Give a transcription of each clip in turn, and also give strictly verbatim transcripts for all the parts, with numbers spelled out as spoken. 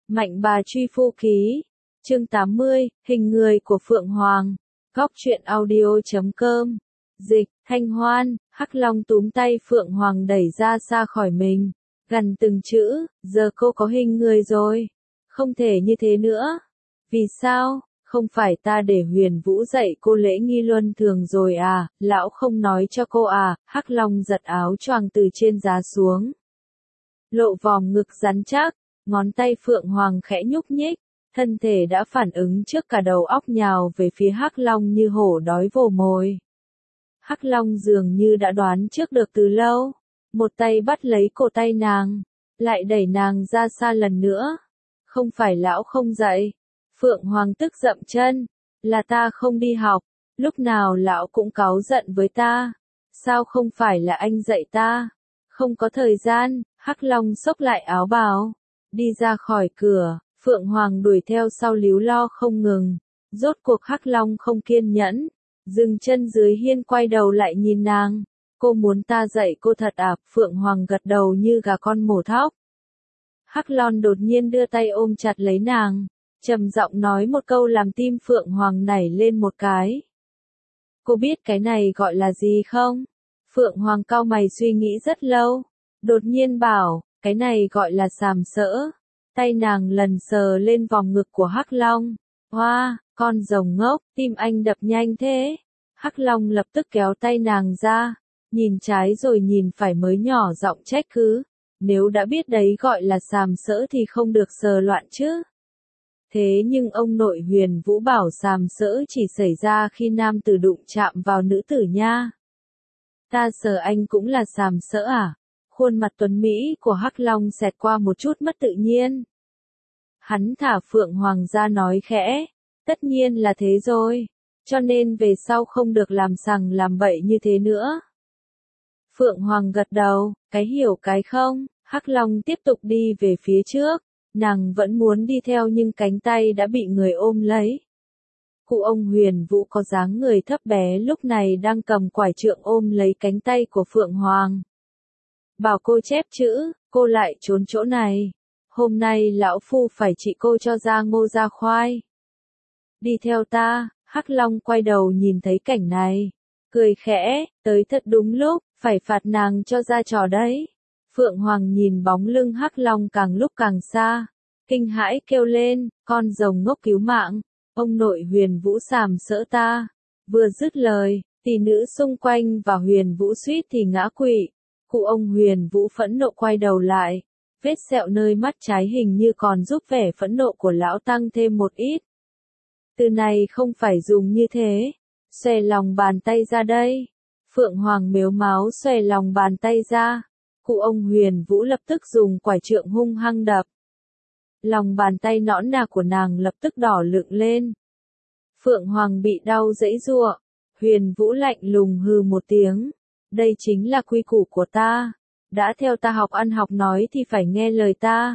Mạnh bà truy phu ký. Chương tám mươi, hình người của Phượng Hoàng. Góc truyện audio.com. Dịch, Thanh Hoan, Hắc Long túm tay Phượng Hoàng đẩy ra xa khỏi mình. Gần từng chữ, giờ cô có hình người rồi. Không thể như thế nữa. Vì sao? Không phải ta để Huyền Vũ dạy cô lễ nghi luân thường rồi à, lão không nói cho cô à, Hắc Long giật áo choàng từ trên giá xuống. Lộ vòm ngực rắn chắc, ngón tay Phượng Hoàng khẽ nhúc nhích, thân thể đã phản ứng trước cả đầu óc nhào về phía Hắc Long như hổ đói vồ mồi. Hắc Long dường như đã đoán trước được từ lâu, một tay bắt lấy cổ tay nàng, lại đẩy nàng ra xa lần nữa. Không phải lão không dạy. Phượng Hoàng tức dậm chân, là ta không đi học, lúc nào lão cũng cáu giận với ta. Sao không phải là anh dạy ta? Không có thời gian. Hắc Long xốc lại áo bào, đi ra khỏi cửa. Phượng Hoàng đuổi theo sau líu lo không ngừng. Rốt cuộc Hắc Long không kiên nhẫn, dừng chân dưới hiên quay đầu lại nhìn nàng. Cô muốn ta dạy cô thật à? Phượng Hoàng gật đầu như gà con mổ thóc. Hắc Long đột nhiên đưa tay ôm chặt lấy nàng, trầm giọng nói một câu làm tim Phượng Hoàng nảy lên một cái. Cô biết cái này gọi là gì không? Phượng Hoàng cau mày suy nghĩ rất lâu, đột nhiên bảo, cái này gọi là sàm sỡ. Tay nàng lần sờ lên vòng ngực của Hắc Long. Hoa, con rồng ngốc, tim anh đập nhanh thế. Hắc Long lập tức kéo tay nàng ra, nhìn trái rồi nhìn phải mới nhỏ giọng trách cứ. Nếu đã biết đấy gọi là sàm sỡ thì không được sờ loạn chứ. Thế nhưng ông nội Huyền Vũ bảo sàm sỡ chỉ xảy ra khi nam tử đụng chạm vào nữ tử nha. Ta sờ anh cũng là sàm sỡ à? Khuôn mặt tuấn Mỹ của Hắc Long xẹt qua một chút mất tự nhiên. Hắn thả Phượng Hoàng ra nói khẽ, tất nhiên là thế rồi, cho nên về sau không được làm sằng làm bậy như thế nữa. Phượng Hoàng gật đầu, cái hiểu cái không. Hắc Long tiếp tục đi về phía trước, nàng vẫn muốn đi theo nhưng cánh tay đã bị người ôm lấy. Cụ ông Huyền Vũ có dáng người thấp bé lúc này đang cầm quải trượng ôm lấy cánh tay của Phượng Hoàng. Bảo cô chép chữ, cô lại trốn chỗ này. Hôm nay lão phu phải trị cô cho ra ngô ra khoai. Đi theo ta. Hắc Long quay đầu nhìn thấy cảnh này, cười khẽ, tới thật đúng lúc, phải phạt nàng cho ra trò đấy. Phượng Hoàng nhìn bóng lưng Hắc Long càng lúc càng xa, kinh hãi kêu lên, con rồng ngốc cứu mạng, ông nội Huyền Vũ sàm sỡ ta. Vừa dứt lời, tỷ nữ xung quanh và Huyền Vũ suýt thì ngã quỵ. Cụ ông Huyền Vũ phẫn nộ quay đầu lại, vết sẹo nơi mắt trái hình như còn giúp vẻ phẫn nộ của lão tăng thêm một ít. Từ này không phải dùng như thế. Xòe lòng bàn tay ra đây. Phượng Hoàng mếu máo xòe lòng bàn tay ra. Cụ ông Huyền Vũ lập tức dùng quải trượng hung hăng đập. Lòng bàn tay nõn nà của nàng lập tức đỏ lựng lên. Phượng Hoàng bị đau giãy giụa. Huyền Vũ lạnh lùng hừ một tiếng. Đây chính là quy củ của ta. Đã theo ta học ăn học nói thì phải nghe lời ta.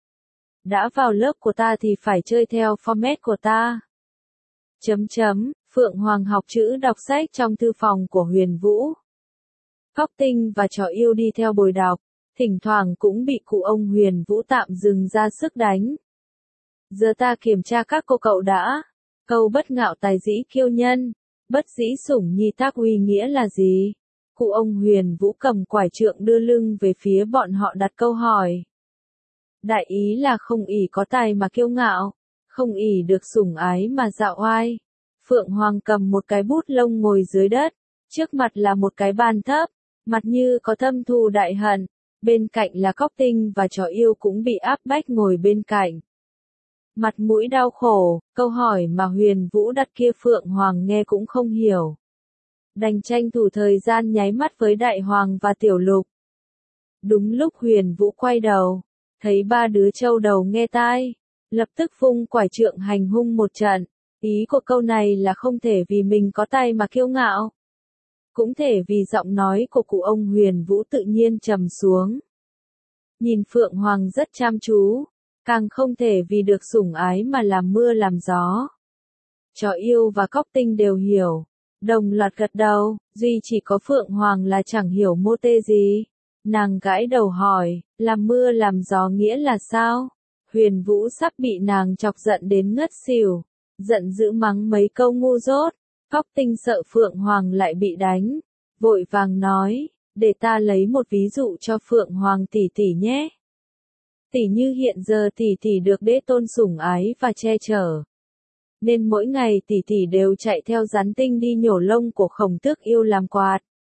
Đã vào lớp của ta thì phải chơi theo format của ta. Chấm chấm, Phượng Hoàng học chữ đọc sách trong thư phòng của Huyền Vũ. Cóc Tinh và Trò Yêu đi theo bồi đọc, thỉnh thoảng cũng bị cụ ông Huyền Vũ tạm dừng ra sức đánh. Giờ ta kiểm tra các cô cậu đã. Câu bất ngạo tài dĩ kiêu nhân, bất dĩ sủng nhi tác uy nghĩa là gì? Cụ ông Huyền Vũ cầm quải trượng đưa lưng về phía bọn họ đặt câu hỏi. Đại ý là không ỷ có tài mà kiêu ngạo, không ỷ được sủng ái mà dạo oai. Phượng Hoàng cầm một cái bút lông ngồi dưới đất, trước mặt là một cái bàn thấp, mặt như có thâm thù đại hận, bên cạnh là Cóc Tinh và Trò Yêu cũng bị áp bách ngồi bên cạnh. Mặt mũi đau khổ, câu hỏi mà Huyền Vũ đặt kia Phượng Hoàng nghe cũng không hiểu. Đành tranh thủ thời gian nháy mắt với Đại Hoàng và Tiểu Lục. Đúng lúc Huyền Vũ quay đầu, thấy ba đứa trâu đầu nghe tai, lập tức vung quải trượng hành hung một trận. Ý của câu này là không thể vì mình có tay mà kiêu ngạo. Cũng thể vì giọng nói của cụ ông Huyền Vũ tự nhiên trầm xuống. Nhìn Phượng Hoàng rất chăm chú, càng không thể vì được sủng ái mà làm mưa làm gió. Trò Yêu và Cóc Tinh đều hiểu, đồng loạt gật đầu, duy chỉ có Phượng Hoàng là chẳng hiểu mô tê gì. Nàng gãi đầu hỏi, làm mưa làm gió nghĩa là sao? Huyền Vũ sắp bị nàng chọc giận đến ngất xỉu, giận dữ mắng mấy câu ngu dốt. Cóc Tinh sợ Phượng Hoàng lại bị đánh, vội vàng nói, để ta lấy một ví dụ cho Phượng Hoàng tỷ tỷ nhé. Tỷ như hiện giờ tỷ tỷ được đế tôn sủng ái và che chở, nên mỗi ngày tỷ tỷ đều chạy theo rắn tinh đi nhổ lông của Khổng Tước yêu làm quạt.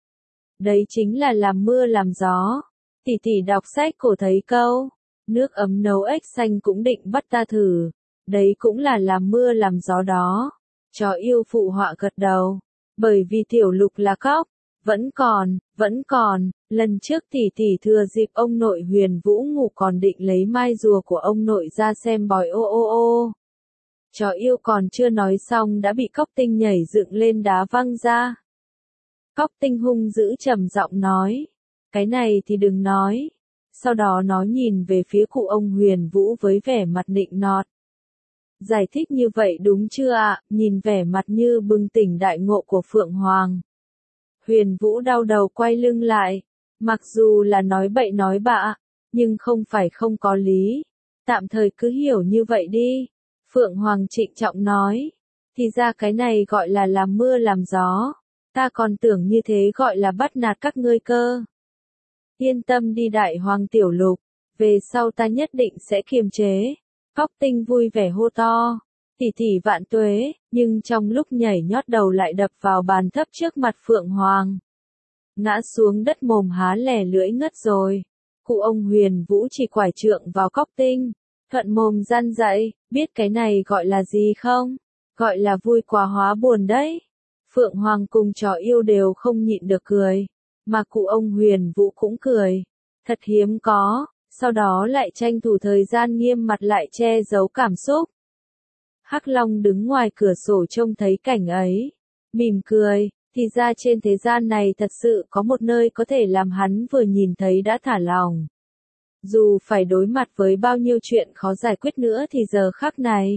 Đấy chính là làm mưa làm gió. Tỷ tỷ đọc sách cổ thấy câu, nước ấm nấu ếch xanh cũng định bắt ta thử. Đấy cũng là làm mưa làm gió đó. Chó yêu phụ họa gật đầu. Bởi vì Tiểu Lục là cóc. Vẫn còn, vẫn còn, lần trước tỷ tỷ thừa dịp ông nội Huyền Vũ ngủ còn định lấy mai rùa của ông nội ra xem bói ô ô ô. Chó yêu còn chưa nói xong đã bị Cóc Tinh nhảy dựng lên đá văng ra. Cóc Tinh hung dữ trầm giọng nói, cái này thì đừng nói. Sau đó nó nhìn về phía cụ ông Huyền Vũ với vẻ mặt nịnh nọt. Giải thích như vậy đúng chưa ạ? Nhìn vẻ mặt như bừng tỉnh đại ngộ của Phượng Hoàng. Huyền Vũ đau đầu quay lưng lại. Mặc dù là nói bậy nói bạ, nhưng không phải không có lý. Tạm thời cứ hiểu như vậy đi. Phượng Hoàng trịnh trọng nói. Thì ra cái này gọi là làm mưa làm gió. Ta còn tưởng như thế gọi là bắt nạt các ngươi cơ. Yên tâm đi Đại Hoàng Tiểu Lục. Về sau ta nhất định sẽ kiềm chế. Cóc Tinh vui vẻ hô to. Tỷ tỷ vạn tuế, nhưng trong lúc nhảy nhót đầu lại đập vào bàn thấp trước mặt Phượng Hoàng. Ngã xuống đất mồm há lẻ lưỡi ngất rồi. Cụ ông Huyền Vũ chỉ quải trượng vào Cóc Tinh. Thuận mồm răn dạy, biết cái này gọi là gì không? Gọi là vui quá hóa buồn đấy. Phượng Hoàng cùng chó yêu đều không nhịn được cười. Mà cụ ông Huyền Vũ cũng cười. Thật hiếm có, sau đó lại tranh thủ thời gian nghiêm mặt lại che giấu cảm xúc. Hắc Long đứng ngoài cửa sổ trông thấy cảnh ấy. Mỉm cười, thì ra trên thế gian này thật sự có một nơi có thể làm hắn vừa nhìn thấy đã thả lòng. Dù phải đối mặt với bao nhiêu chuyện khó giải quyết nữa thì giờ khắc này.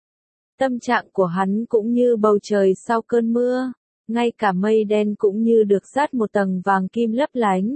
Tâm trạng của hắn cũng như bầu trời sau cơn mưa. Ngay cả mây đen cũng như được dát một tầng vàng kim lấp lánh.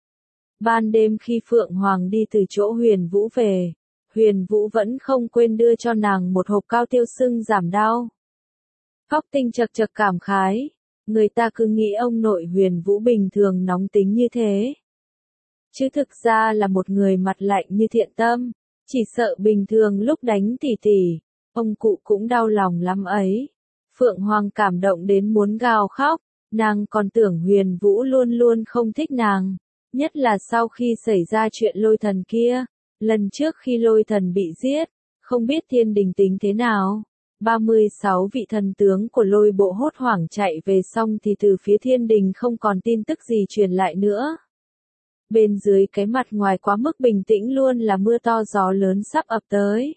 Ban đêm khi Phượng Hoàng đi từ chỗ Huyền Vũ về, Huyền Vũ vẫn không quên đưa cho nàng một hộp cao tiêu sưng giảm đau. Cóc Tinh chật chật cảm khái, người ta cứ nghĩ ông nội Huyền Vũ bình thường nóng tính như thế. Chứ thực ra là một người mặt lạnh như thiện tâm, chỉ sợ bình thường lúc đánh tỉ tỉ, ông cụ cũng đau lòng lắm ấy. Phượng Hoàng cảm động đến muốn gào khóc, nàng còn tưởng Huyền Vũ luôn luôn không thích nàng, nhất là sau khi xảy ra chuyện Lôi Thần kia, lần trước khi Lôi Thần bị giết, không biết thiên đình tính thế nào. ba mươi sáu vị thần tướng của Lôi bộ hốt hoảng chạy về xong thì từ phía thiên đình không còn tin tức gì truyền lại nữa. Bên dưới cái mặt ngoài quá mức bình tĩnh luôn là mưa to gió lớn sắp ập tới.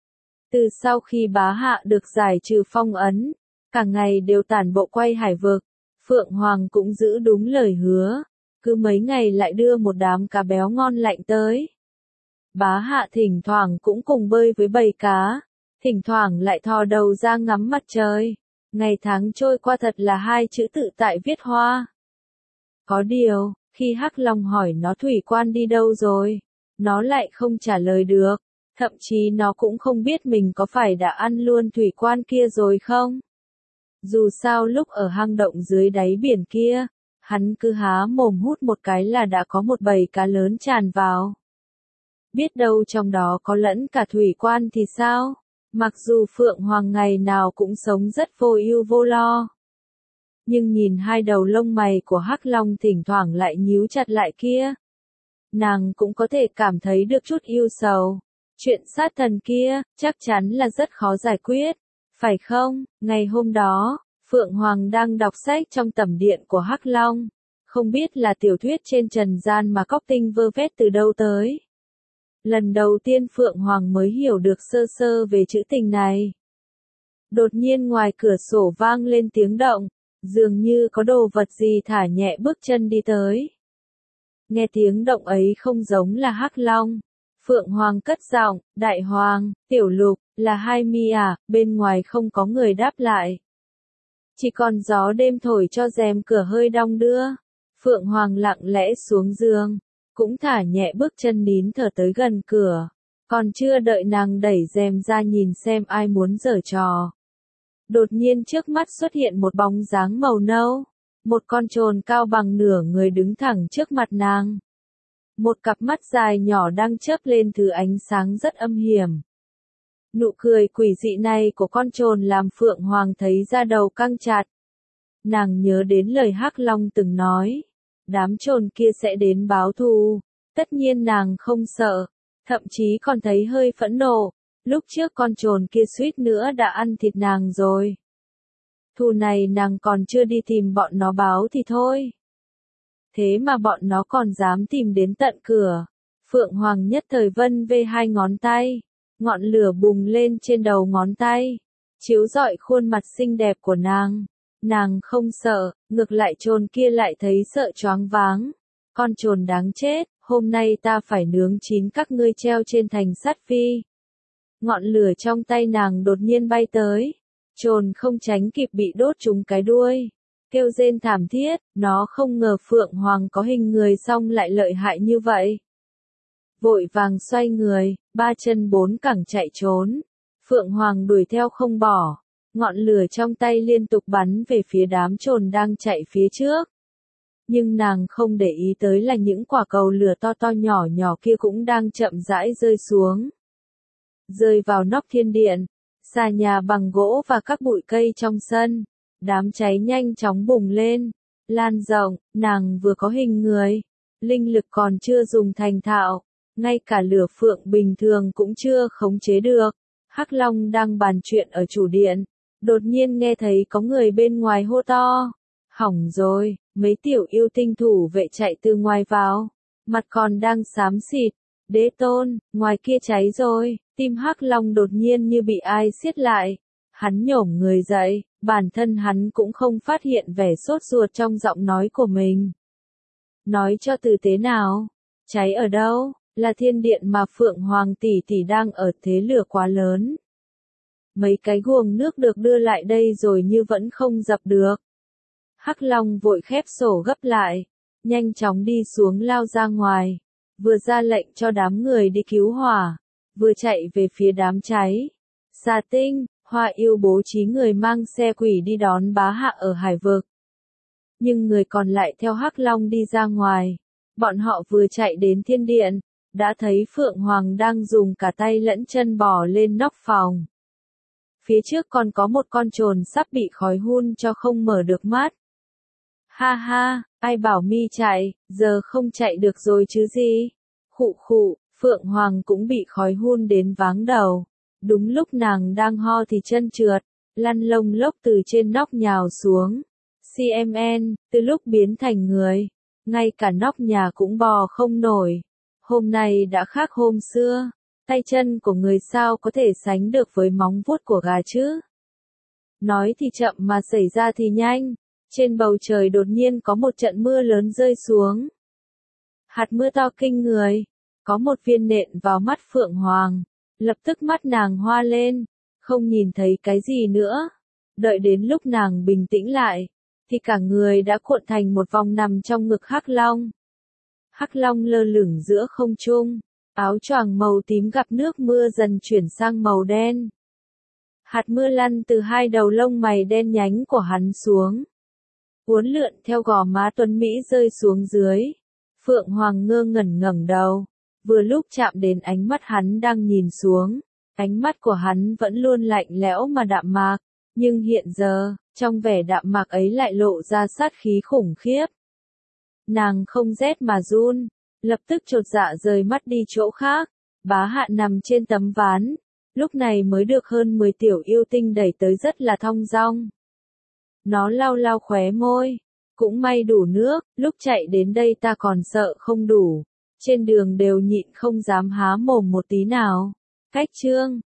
Từ sau khi bá hạ được giải trừ phong ấn, cả ngày đều tản bộ quay hải vực, Phượng Hoàng cũng giữ đúng lời hứa, cứ mấy ngày lại đưa một đám cá béo ngon lạnh tới. Bá hạ thỉnh thoảng cũng cùng bơi với bầy cá, thỉnh thoảng lại thò đầu ra ngắm mặt trời. Ngày tháng trôi qua thật là hai chữ tự tại viết hoa. Có điều, khi Hắc Long hỏi nó thủy quan đi đâu rồi, nó lại không trả lời được. Thậm chí nó cũng không biết mình có phải đã ăn luôn thủy quan kia rồi không. Dù sao lúc ở hang động dưới đáy biển kia, hắn cứ há mồm hút một cái là đã có một bầy cá lớn tràn vào. Biết đâu trong đó có lẫn cả thủy quan thì sao? Mặc dù Phượng Hoàng ngày nào cũng sống rất vô ưu vô lo. Nhưng nhìn hai đầu lông mày của Hắc Long thỉnh thoảng lại nhíu chặt lại kia. Nàng cũng có thể cảm thấy được chút ưu sầu. Chuyện sát thần kia, chắc chắn là rất khó giải quyết, phải không? Ngày hôm đó, Phượng Hoàng đang đọc sách trong tẩm điện của Hắc Long. Không biết là tiểu thuyết trên trần gian mà Cóc Tinh vơ vét từ đâu tới. Lần đầu tiên Phượng Hoàng mới hiểu được sơ sơ về chữ tình này. Đột nhiên ngoài cửa sổ vang lên tiếng động, dường như có đồ vật gì thả nhẹ bước chân đi tới. Nghe tiếng động ấy không giống là Hắc Long. Phượng Hoàng cất giọng, Đại Hoàng, Tiểu Lục, là Hai Mi à, bên ngoài không có người đáp lại. Chỉ còn gió đêm thổi cho rèm cửa hơi đong đưa. Phượng Hoàng lặng lẽ xuống giường, cũng thả nhẹ bước chân nín thở tới gần cửa. Còn chưa đợi nàng đẩy rèm ra nhìn xem ai muốn giở trò. Đột nhiên trước mắt xuất hiện một bóng dáng màu nâu. Một con trồn cao bằng nửa người đứng thẳng trước mặt nàng. Một cặp mắt dài nhỏ đang chớp lên thứ ánh sáng rất âm hiểm. Nụ cười quỷ dị này của con trồn làm Phượng Hoàng thấy da đầu căng chặt. Nàng nhớ đến lời Hắc Long từng nói. Đám trồn kia sẽ đến báo thù. Tất nhiên nàng không sợ. Thậm chí còn thấy hơi phẫn nộ. Lúc trước con trồn kia suýt nữa đã ăn thịt nàng rồi. Thù này nàng còn chưa đi tìm bọn nó báo thì thôi. Thế mà bọn nó còn dám tìm đến tận cửa. Phượng Hoàng nhất thời vân vê hai ngón tay. Ngọn lửa bùng lên trên đầu ngón tay. Chiếu rọi khuôn mặt xinh đẹp của nàng. Nàng không sợ, ngược lại trồn kia lại thấy sợ choáng váng. Con trồn đáng chết, hôm nay ta phải nướng chín các ngươi treo trên thành sắt phi. Ngọn lửa trong tay nàng đột nhiên bay tới. Trồn không tránh kịp bị đốt trúng cái đuôi. Kêu rên thảm thiết, nó không ngờ Phượng Hoàng có hình người xong lại lợi hại như vậy. Vội vàng xoay người, ba chân bốn cẳng chạy trốn. Phượng Hoàng đuổi theo không bỏ. Ngọn lửa trong tay liên tục bắn về phía đám trồn đang chạy phía trước. Nhưng nàng không để ý tới là những quả cầu lửa to to nhỏ nhỏ kia cũng đang chậm rãi rơi xuống. Rơi vào nóc thiên điện, xà nhà bằng gỗ và các bụi cây trong sân. Đám cháy nhanh chóng bùng lên, lan rộng, nàng vừa có hình người. Linh lực còn chưa dùng thành thạo, ngay cả lửa phượng bình thường cũng chưa khống chế được. Hắc Long đang bàn chuyện ở chủ điện. Đột nhiên nghe thấy có người bên ngoài hô to. Hỏng rồi, mấy tiểu yêu tinh thủ vệ chạy từ ngoài vào. Mặt còn đang xám xịt. Đế tôn, ngoài kia cháy rồi. Tim Hắc Long đột nhiên như bị ai siết lại. Hắn nhổm người dậy, bản thân hắn cũng không phát hiện vẻ sốt ruột trong giọng nói của mình. Nói cho tử tế nào, cháy ở đâu, là thiên điện mà Phượng Hoàng tỷ tỷ đang ở, thế lửa quá lớn. Mấy cái guồng nước được đưa lại đây rồi như vẫn không dập được. Hắc Long vội khép sổ gấp lại, nhanh chóng đi xuống lao ra ngoài, vừa ra lệnh cho đám người đi cứu hỏa, vừa chạy về phía đám cháy. Xà Tinh, Hoa Yêu bố trí người mang xe quỷ đi đón bá hạ ở hải vực. Nhưng người còn lại theo Hắc Long đi ra ngoài. Bọn họ vừa chạy đến thiên điện, đã thấy Phượng Hoàng đang dùng cả tay lẫn chân bò lên nóc phòng. Phía trước còn có một con trồn sắp bị khói hun cho không mở được mắt. Ha ha, ai bảo mi chạy, giờ không chạy được rồi chứ gì. Khụ khụ, Phượng Hoàng cũng bị khói hun đến váng đầu. Đúng lúc nàng đang ho thì chân trượt, lăn lông lốc từ trên nóc nhào xuống. xê em en, từ lúc biến thành người, ngay cả nóc nhà cũng bò không nổi. Hôm nay đã khác hôm xưa, tay chân của người sao có thể sánh được với móng vuốt của gà chứ? Nói thì chậm mà xảy ra thì nhanh, trên bầu trời đột nhiên có một trận mưa lớn rơi xuống. Hạt mưa to kinh người, có một viên nện vào mắt Phượng Hoàng. Lập tức mắt nàng hoa lên, không nhìn thấy cái gì nữa. Đợi đến lúc nàng bình tĩnh lại, thì cả người đã cuộn thành một vòng nằm trong ngực Hắc Long. Hắc Long lơ lửng giữa không trung, áo choàng màu tím gặp nước mưa dần chuyển sang màu đen. Hạt mưa lăn từ hai đầu lông mày đen nhánh của hắn xuống, uốn lượn theo gò má tuấn mỹ rơi xuống dưới. Phượng Hoàng ngơ ngẩn ngẩng đầu. Vừa lúc chạm đến ánh mắt hắn đang nhìn xuống, ánh mắt của hắn vẫn luôn lạnh lẽo mà đạm mạc, nhưng hiện giờ, trong vẻ đạm mạc ấy lại lộ ra sát khí khủng khiếp. Nàng không rét mà run, lập tức chột dạ rời mắt đi chỗ khác. Bá Hạ nằm trên tấm ván, lúc này mới được hơn mười tiểu yêu tinh đẩy tới rất là thong dong. Nó lau lau khóe môi, cũng may đủ nước, lúc chạy đến đây ta còn sợ không đủ. Trên đường đều nhịn không dám há mồm một tí nào. Cách chương